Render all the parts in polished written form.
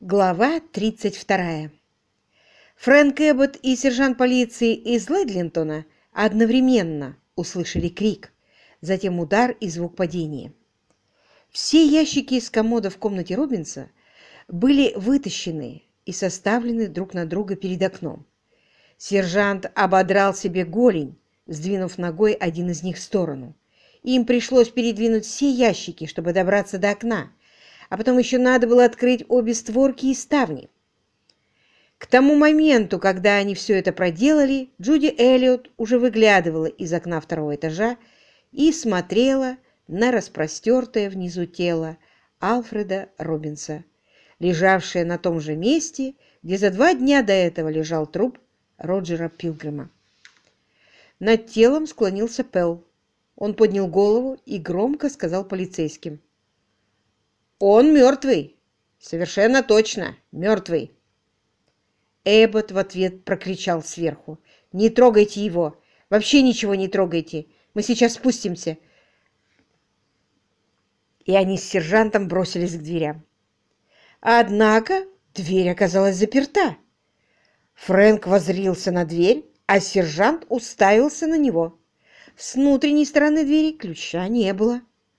Глава 32. Фрэнк Эббот и сержант полиции из Лэдлинтона одновременно услышали крик, затем удар и звук падения. Все ящики из комода в комнате Робинса были вытащены и составлены друг на друга перед окном. Сержант ободрал себе голень, сдвинув ногой один из них в сторону. Им пришлось передвинуть все ящики, чтобы добраться до окна, а потом еще надо было открыть обе створки и ставни. К тому моменту, когда они все это проделали, Джуди Эллиот уже выглядывала из окна второго этажа и смотрела на распростертое внизу тело Алфреда Робинса, лежавшее на том же месте, где за 2 дня до этого лежал труп Роджера Пилгрима. Над телом склонился Пелл. Он поднял голову и громко сказал полицейским: «Он мертвый! Совершенно точно мертвый!» Эббот в ответ прокричал сверху: «Не трогайте его! Вообще ничего не трогайте! Мы сейчас спустимся!» И они с сержантом бросились к дверям. Однако дверь оказалась заперта. Фрэнк воззрился на дверь, а сержант уставился на него. С внутренней стороны двери ключа не было.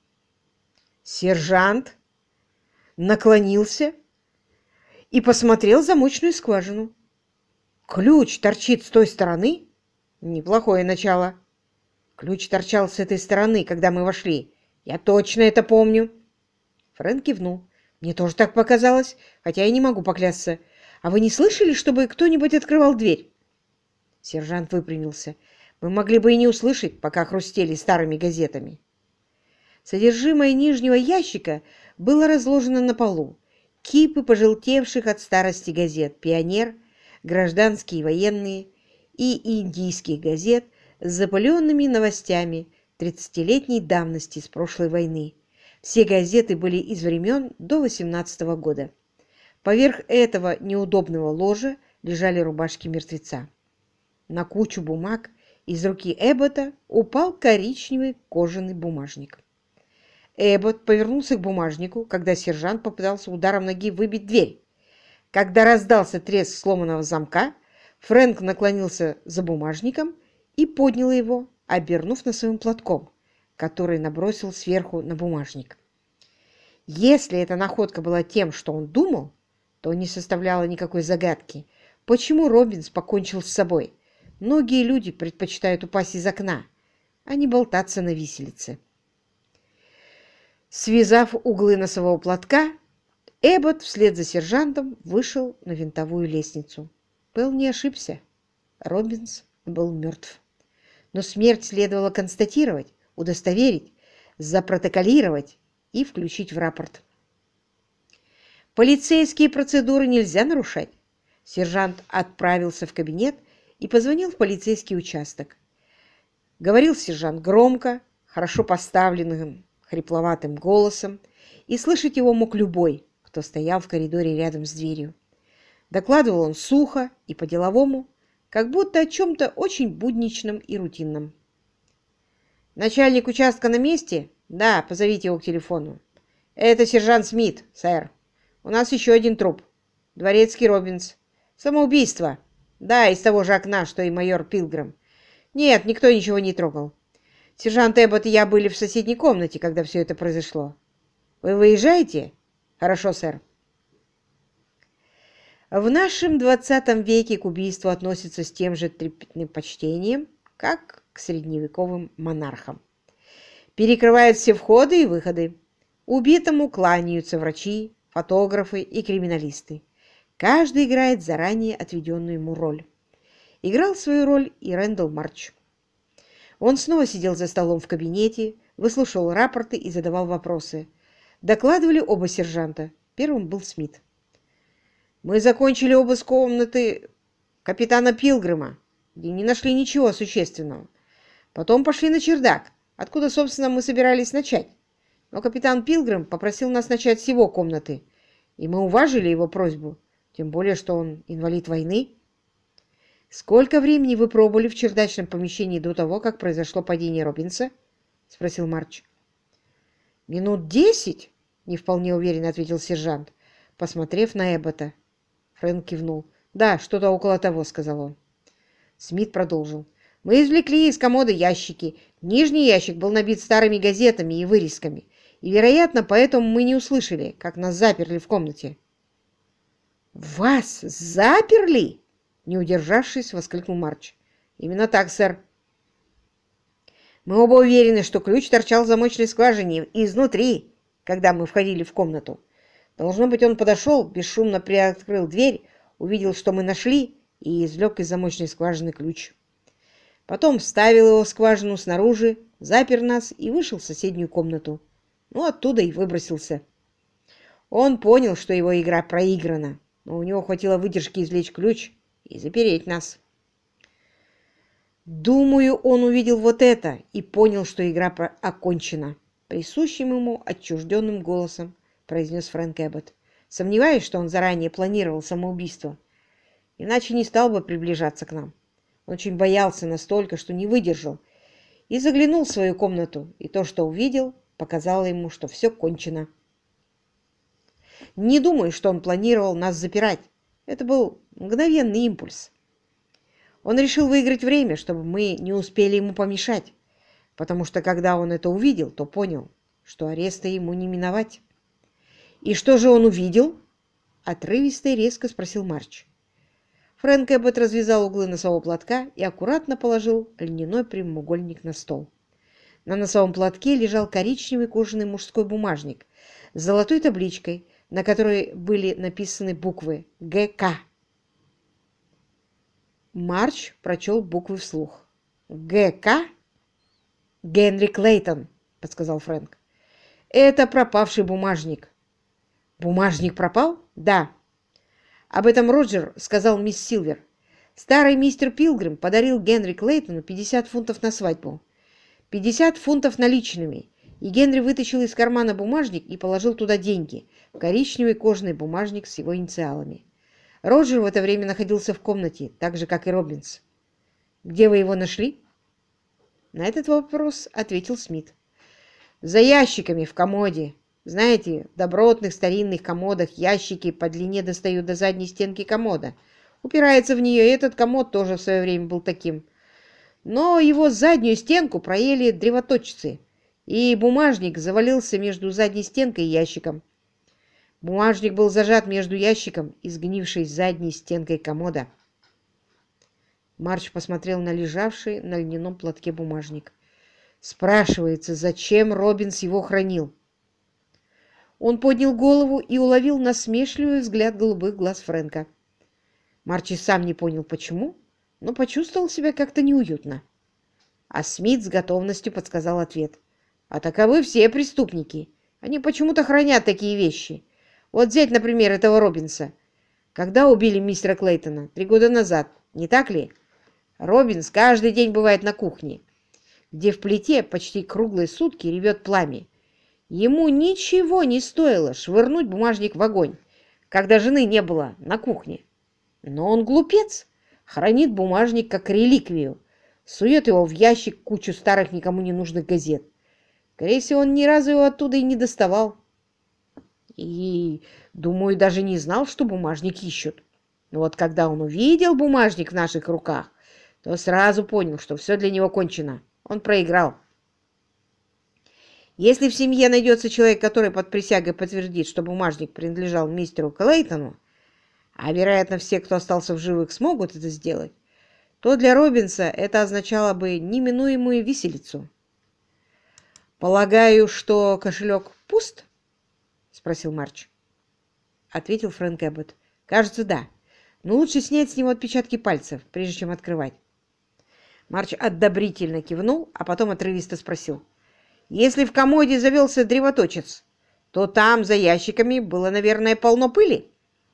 Сержант наклонился и посмотрел в замочную скважину. Ключ торчит с той стороны? Неплохое начало. Ключ торчал с этой стороны, когда мы вошли. Я точно это помню. Фрэнк кивнул. Мне тоже так показалось, хотя я не могу поклясться. А вы не слышали, чтобы кто-нибудь открывал дверь? Сержант выпрямился. Мы могли бы и не услышать, пока хрустели старыми газетами. Содержимое нижнего ящика было разложено на полу. Кипы пожелтевших от старости газет «Пионер», «Гражданские и военные» и индийских газет с запыленными новостями 30-летней давности с прошлой войны. Все газеты были из времен до 18-го года. Поверх этого неудобного ложа лежали рубашки мертвеца. На кучу бумаг из руки Эббота упал коричневый кожаный бумажник. Эббот повернулся к бумажнику, когда сержант попытался ударом ноги выбить дверь. Когда раздался треск сломанного замка, Фрэнк наклонился за бумажником и поднял его, обернув носовым платком, который набросил сверху на бумажник. Если эта находка была тем, что он думал, то не составляло никакой загадки, почему Робинс покончил с собой. Многие люди предпочитают упасть из окна, а не болтаться на виселице. Связав углы носового платка, Эббот вслед за сержантом вышел на винтовую лестницу. Пэл не ошибся. Робинс был мертв. Но смерть следовало констатировать, удостоверить, запротоколировать и включить в рапорт. Полицейские процедуры нельзя нарушать. Сержант отправился в кабинет и позвонил в полицейский участок. Говорил сержант громко, хорошо поставленным, хрипловатым голосом, и слышать его мог любой, кто стоял в коридоре рядом с дверью. Докладывал он сухо и по-деловому, как будто о чем-то очень будничном и рутинном. «Начальник участка на месте? Да, позовите его к телефону. Это сержант Смит, сэр. У нас еще один труп. Дворецкий Робинс. Самоубийство. Да, из того же окна, что и майор Пилгрим. Нет, никто ничего не трогал. Сержант Эббот и я были в соседней комнате, когда все это произошло. Вы выезжаете? Хорошо, сэр. В нашем 20 веке к убийству относятся с тем же трепетным почтением, как к средневековым монархам. Перекрывают все входы и выходы. Убитому кланяются врачи, фотографы и криминалисты. Каждый играет заранее отведенную ему роль. Играл свою роль и Рэндалл Марч. Он снова сидел за столом в кабинете, выслушивал рапорты и задавал вопросы. Докладывали оба сержанта. Первым был Смит. «Мы закончили обыск комнаты капитана Пилгрима, где не нашли ничего существенного. Потом пошли на чердак, откуда, собственно, мы собирались начать. Но капитан Пилгрим попросил нас начать с его комнаты, и мы уважили его просьбу, тем более, что он инвалид войны». «Сколько времени вы пробыли в чердачном помещении до того, как произошло падение Робинса?» — спросил Марч. «Минут 10, — не вполне уверенно ответил сержант. посмотрев на Эббота. Фрэнк кивнул. «Да, что-то около того», — сказал он. Смит продолжил. «Мы извлекли из комода ящики. Нижний ящик был набит старыми газетами и вырезками. И, вероятно, поэтому мы не услышали, как нас заперли в комнате». «Вас заперли?» — не удержавшись, воскликнул Марч. «Именно так, сэр. Мы оба уверены, что ключ торчал в замочной скважине изнутри, когда мы входили в комнату. Должно быть, он подошел, бесшумно приоткрыл дверь, увидел, что мы нашли, и извлек из замочной скважины ключ. Потом вставил его в скважину снаружи, запер нас и вышел в соседнюю комнату. Ну, оттуда и выбросился. Он понял, что его игра проиграна, но у него хватило выдержки извлечь ключ и запереть нас. Думаю, он увидел вот это и понял, что игра окончена. Присущим ему отчужденным голосом произнес Фрэнк Эббот. Сомневаюсь, что он заранее планировал самоубийство. Иначе не стал бы приближаться к нам. Он очень боялся настолько, что не выдержал, и заглянул в свою комнату, и то, что увидел, показало ему, что все кончено. Не думаю, что он планировал нас запирать. Это был мгновенный импульс. Он решил выиграть время, чтобы мы не успели ему помешать, потому что, когда он это увидел, то понял, что ареста ему не миновать. «И что же он увидел?» — отрывисто и резко спросил Марч. Фрэнк Эббот развязал углы носового платка и аккуратно положил льняной прямоугольник на стол. На носовом платке лежал коричневый кожаный мужской бумажник с золотой табличкой, на которой были написаны буквы «ГК». Марч прочел буквы вслух. «ГК? Генри Клейтон», — подсказал Фрэнк. «Это пропавший бумажник». «Бумажник пропал?» «Да». Об этом Роджер сказал мисс Силвер. Старый мистер Пилгрим подарил Генри Клейтону 50 фунтов на свадьбу. 50 фунтов наличными, и Генри вытащил из кармана бумажник и положил туда деньги, в коричневый кожаный бумажник с его инициалами. Роджер в это время находился в комнате, так же, как и Робинс. «Где вы его нашли?» На этот вопрос ответил Смит. «За ящиками в комоде. Знаете, в добротных старинных комодах ящики по длине достают до задней стенки комода. Упирается в нее, и этот комод тоже в свое время был таким. Но его заднюю стенку проели древоточцы, и бумажник завалился между задней стенкой и ящиком. Бумажник был зажат между ящиком и сгнившей задней стенкой комода». Марч посмотрел на лежавший на льняном платке бумажник. Спрашивается, зачем Робинс его хранил? Он поднял голову и уловил насмешливый взгляд голубых глаз Фрэнка. Марч и сам не понял, почему, но почувствовал себя как-то неуютно. А Смит с готовностью подсказал ответ. «А таковы все преступники. Они почему-то хранят такие вещи. Вот взять, например, этого Робинса. Когда убили мистера Клейтона? 3 года назад, не так ли? Робинс каждый день бывает на кухне, где в плите почти круглые сутки ревет пламя. Ему ничего не стоило швырнуть бумажник в огонь, когда жены не было на кухне. Но он глупец, хранит бумажник как реликвию, сует его в ящик кучу старых никому не нужных газет. Скорее всего, он ни разу его оттуда и не доставал. И, думаю, даже не знал, что бумажник ищут. Но вот когда он увидел бумажник в наших руках, то сразу понял, что все для него кончено. Он проиграл. Если в семье найдется человек, который под присягой подтвердит, что бумажник принадлежал мистеру Клейтону, а, вероятно, все, кто остался в живых, смогут это сделать, то для Робинса это означало бы неминуемую виселицу. «Полагаю, что кошелек пуст?» — спросил Марч. Ответил Фрэнк Эббот. «Кажется, да. Но лучше снять с него отпечатки пальцев, прежде чем открывать». Марч одобрительно кивнул, а потом отрывисто спросил. «Если в комоде завелся древоточец, то там за ящиками было, наверное, полно пыли?»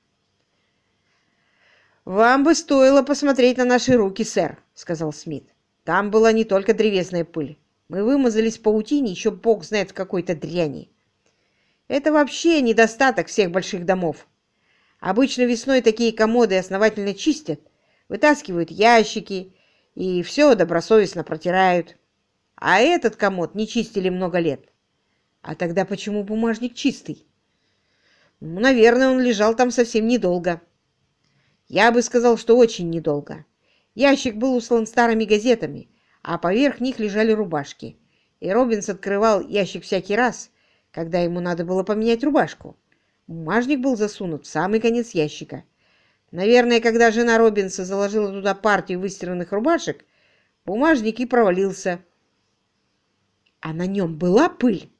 «Вам бы стоило посмотреть на наши руки, сэр», — сказал Смит. «Там была не только древесная пыль. Мы вымазались в паутине, еще бог знает в какой-то дряни. Это вообще недостаток всех больших домов. Обычно весной такие комоды основательно чистят, вытаскивают ящики и все добросовестно протирают. А этот комод не чистили много лет. А тогда почему бумажник чистый?» Ну, наверное, он лежал там совсем недолго. Я бы сказал, что очень недолго. Ящик был услан старыми газетами, а поверх них лежали рубашки. И Робинс открывал ящик всякий раз, когда ему надо было поменять рубашку. Бумажник был засунут в самый конец ящика. Наверное, когда жена Робинса заложила туда партию выстиранных рубашек, бумажник и провалился. А на нем была пыль.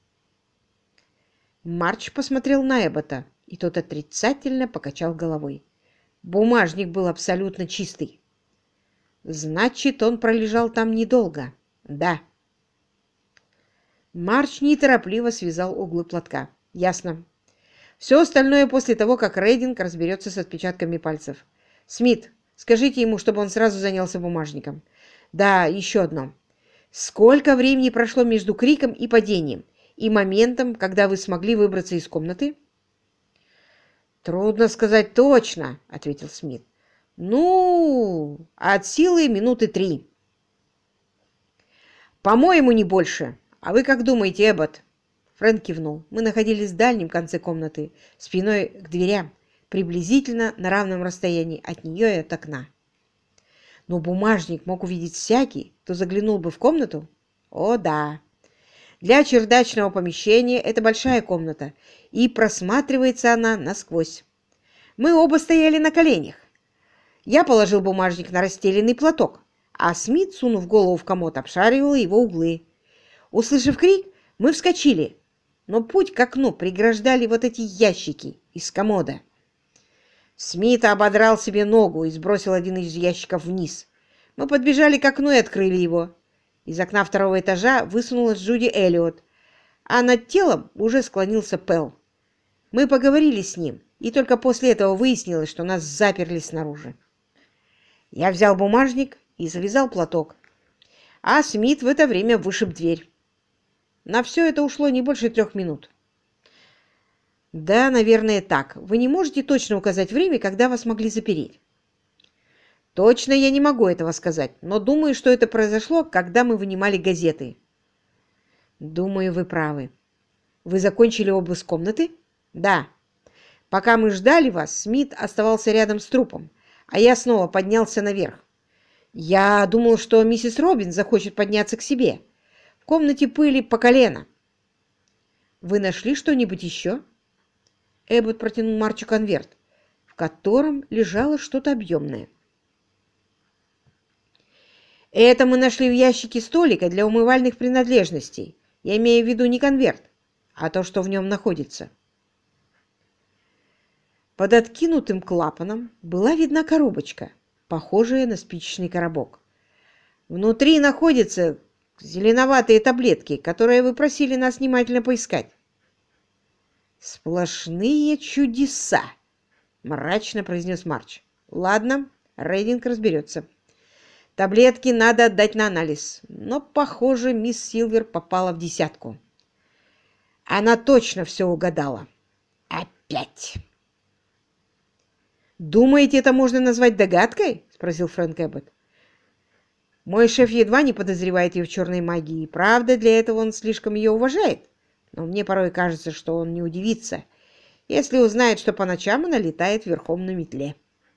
Марч посмотрел на Эббота, и тот отрицательно покачал головой. Бумажник был абсолютно чистый. Значит, он пролежал там недолго. Да. Марч неторопливо связал углы платка. Ясно. Все остальное после того, как Рейдинг разберется с отпечатками пальцев. Смит, скажите ему, чтобы он сразу занялся бумажником. Да, еще одно. Сколько времени прошло между криком и падением, и моментом, когда вы смогли выбраться из комнаты? Трудно сказать точно, ответил Смит. Ну, от силы минуты 3. По-моему, не больше. А вы как думаете, Эббот? Фрэнк кивнул. Мы находились в дальнем конце комнаты, спиной к дверям, приблизительно на равном расстоянии от нее и от окна. Но бумажник мог увидеть всякий, кто заглянул бы в комнату? О, да. Для чердачного помещения это большая комната, и просматривается она насквозь. Мы оба стояли на коленях. Я положил бумажник на расстеленный платок, а Смит, сунув голову в комод, обшаривал его углы. Услышав крик, мы вскочили, но путь к окну преграждали вот эти ящики из комода. Смит ободрал себе ногу и сбросил один из ящиков вниз. Мы подбежали к окну и открыли его. Из окна второго этажа высунулась Джуди Эллиот, а над телом уже склонился Пэл. Мы поговорили с ним, и только после этого выяснилось, что нас заперли снаружи. Я взял бумажник и завязал платок, а Смит в это время вышиб дверь. На все это ушло не больше 3 минут. Да, наверное, так. Вы не можете точно указать время, когда вас могли запереть? Точно я не могу этого сказать, но думаю, что это произошло, когда мы вынимали газеты. Думаю, вы правы. Вы закончили обыск комнаты? Да. Пока мы ждали вас, Смит оставался рядом с трупом, а я снова поднялся наверх. Я думал, что миссис Робин захочет подняться к себе. В комнате пыли по колено. Вы нашли что-нибудь еще? Эббот протянул Марчу конверт, в котором лежало что-то объемное. Это мы нашли в ящике столика для умывальных принадлежностей. Я имею в виду не конверт, а то, что в нем находится. Под откинутым клапаном была видна коробочка, похожая на спичечный коробок. Внутри находятся зеленоватые таблетки, которые вы просили нас внимательно поискать. «Сплошные чудеса!» — мрачно произнес Марч. «Ладно, Рейдинг разберется. Таблетки надо отдать на анализ, но, похоже, мисс Силвер попала в десятку. Она точно все угадала. Опять!» «Думаете, это можно назвать догадкой?» — спросил Фрэнк Эббот. «Мой шеф едва не подозревает ее в черной магии. Правда, для этого он слишком ее уважает. Но мне порой кажется, что он не удивится, если узнает, что по ночам она летает верхом на метле».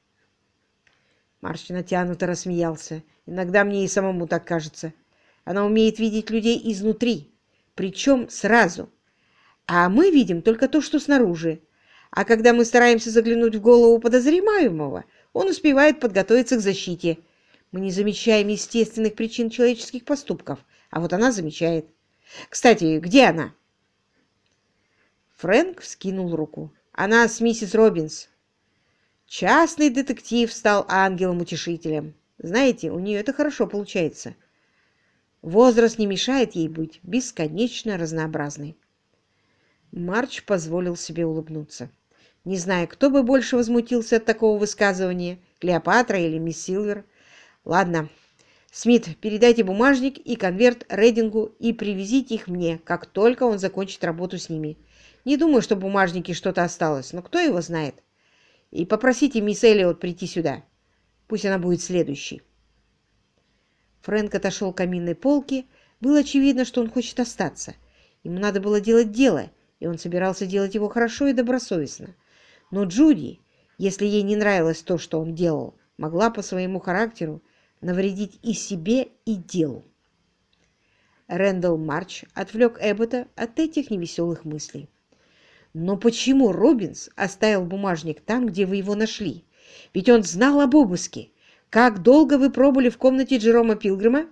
Марч натянуто рассмеялся. «Иногда мне и самому так кажется. Она умеет видеть людей изнутри, причем сразу. А мы видим только то, что снаружи. А когда мы стараемся заглянуть в голову подозреваемого, он успевает подготовиться к защите. Мы не замечаем естественных причин человеческих поступков, а вот она замечает. Кстати, где она?» Фрэнк вскинул руку. «Она с миссис Робинс. Частный детектив стал ангелом-утешителем. Знаете, у нее это хорошо получается. Возраст не мешает ей быть бесконечно разнообразной». Марч позволил себе улыбнуться. Не знаю, кто бы больше возмутился от такого высказывания, Клеопатра или мисс Силвер. Ладно, Смит, передайте бумажник и конверт Рейдингу и привезите их мне, как только он закончит работу с ними. Не думаю, что в бумажнике что-то осталось, но кто его знает. И попросите мисс Эллиот прийти сюда. Пусть она будет следующей. Фрэнк отошел к каминной полке. Было очевидно, что он хочет остаться. Ему надо было делать дело, и он собирался делать его хорошо и добросовестно. Но Джуди, если ей не нравилось то, что он делал, могла по своему характеру навредить и себе, и делу. Рэндалл Марч отвлек Эббота от этих невеселых мыслей. «Но почему Робинс оставил бумажник там, где вы его нашли? Ведь он знал об обыске. Как долго вы пробыли в комнате Джерома Пилгрима?»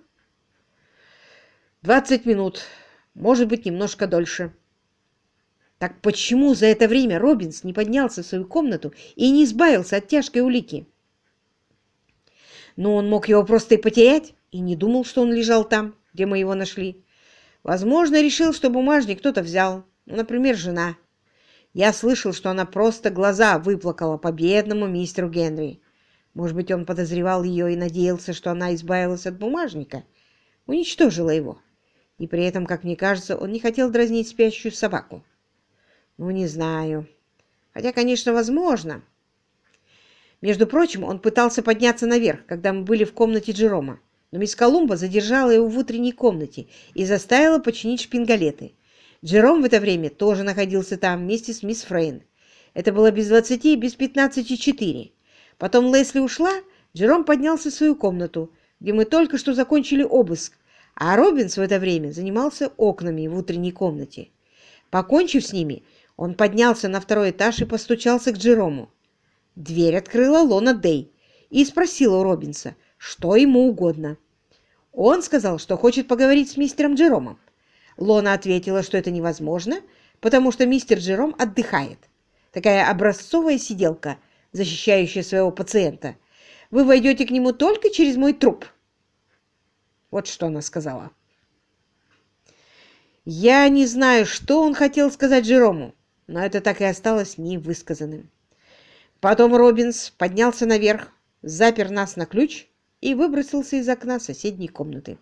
20 минут, может быть, немножко дольше. Так почему за это время Робинс не поднялся в свою комнату и не избавился от тяжкой улики? Но он мог его просто и потерять, и не думал, что он лежал там, где мы его нашли. Возможно, решил, что бумажник кто-то взял, например, жена. Я слышал, что она просто глаза выплакала по бедному мистеру Генри. Может быть, он подозревал ее и надеялся, что она избавилась от бумажника, уничтожила его. И при этом, как мне кажется, он не хотел дразнить спящую собаку. Ну, не знаю. Хотя, конечно, возможно. Между прочим, он пытался подняться наверх, когда мы были в комнате Джерома, но мисс Колумба задержала его в утренней комнате и заставила починить шпингалеты. Джером в это время тоже находился там вместе с мисс Фрейн. Это было без 20, без 15:04. Потом Лесли ушла, Джером поднялся в свою комнату, где мы только что закончили обыск, а Робинс в это время занимался окнами в утренней комнате. Покончив с ними, он поднялся на второй этаж и постучался к Джерому. Дверь открыла Лона Дэй и спросила у Робинса, что ему угодно. Он сказал, что хочет поговорить с мистером Джеромом. Лона ответила, что это невозможно, потому что мистер Джером отдыхает. Такая образцовая сиделка, защищающая своего пациента. Вы войдете к нему только через мой труп. Вот что она сказала. Я не знаю, что он хотел сказать Джерому, но это так и осталось невысказанным. Потом Робинс поднялся наверх, запер нас на ключ и выбросился из окна соседней комнаты.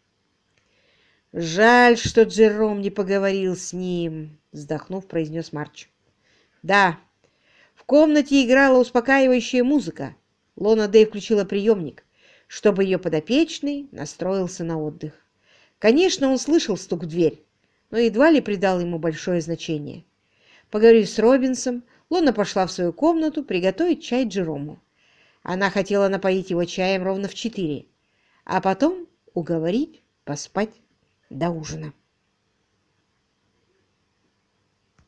«Жаль, что Джером не поговорил с ним», — вздохнув, произнес Марч. «Да, в комнате играла успокаивающая музыка. Лона Дэй включила приемник, чтобы ее подопечный настроился на отдых. Конечно, он слышал стук в дверь, но едва ли придал ему большое значение. Поговорив с Робинсом, Лона пошла в свою комнату приготовить чай Джерому. Она хотела напоить его чаем ровно в 4, а потом уговорить поспать до ужина.